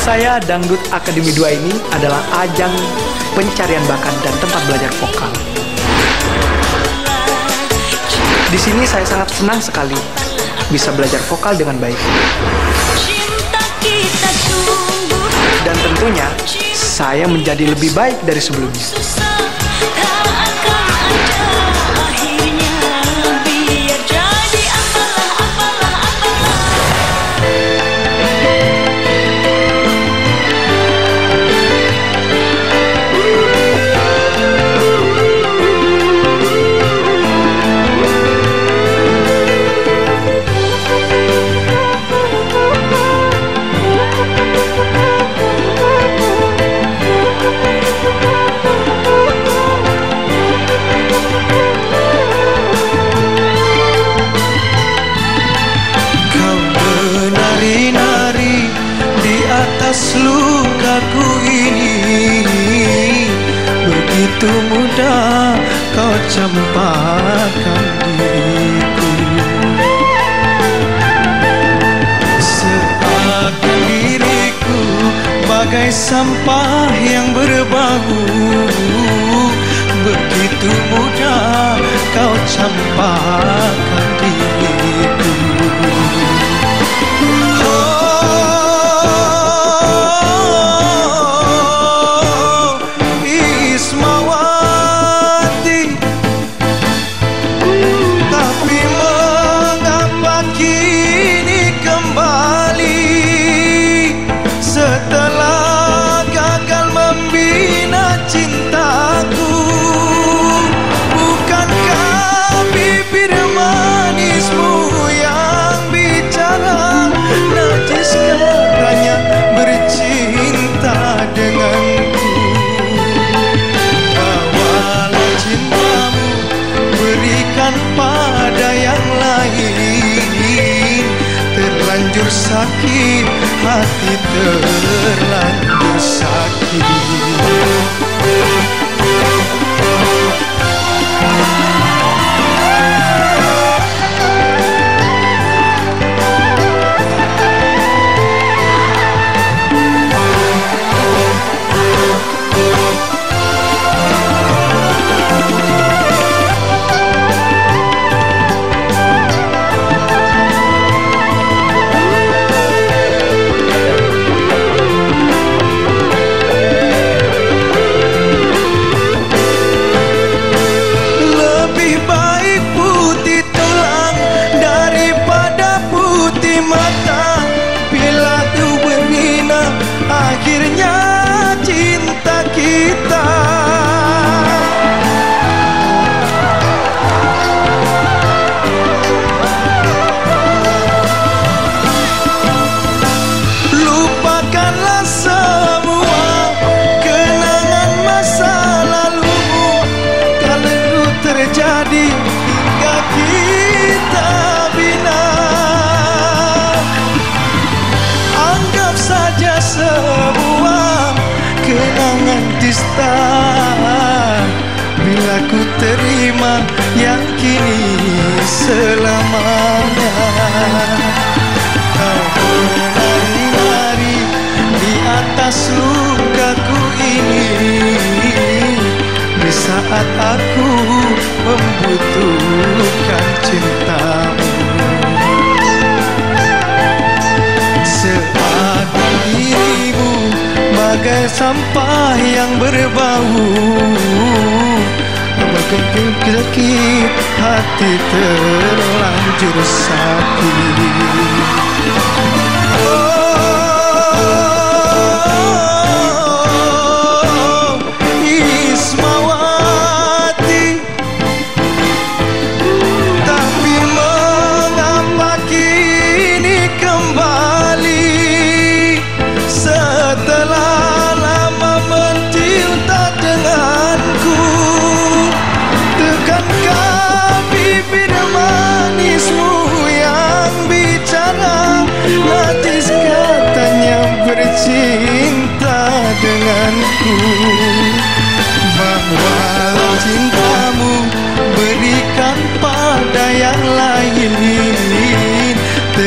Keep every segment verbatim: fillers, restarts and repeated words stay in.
saya, Dangdut Akademi dua ini adalah ajang pencarian bakat dan tempat belajar vokal. Di sini saya sangat senang sekali bisa belajar vokal dengan baik. Dan tentunya, saya menjadi lebih baik dari sebelumnya. Lukaku ini begitu mudah kau campakkan diriku, seakan diriku bagai sampah yang berbau. Begitu mudah kau campakkan diriku. Pada yang lain terlanjur sakit, hati terlanjur sakit. Akhirnya cinta kita lupakanlah semua kenangan masa lalu. Kalau terjadi hingga kita bina, anggap saja sebuah kenangan dusta. Bila ku terima yang kini selamanya, kau menari-nari di atas lukaku ini di saat aku membutuhkan cintamu. Seakan dirimu bagai sampah yang berbau. Bagai sakit, hati terlanjur sakit. Bibir manismu yang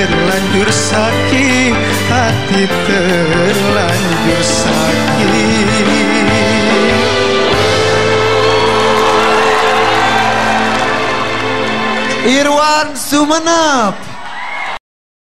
terlanjur sakit, hati terlanjur sakit. Irwan Sumenep.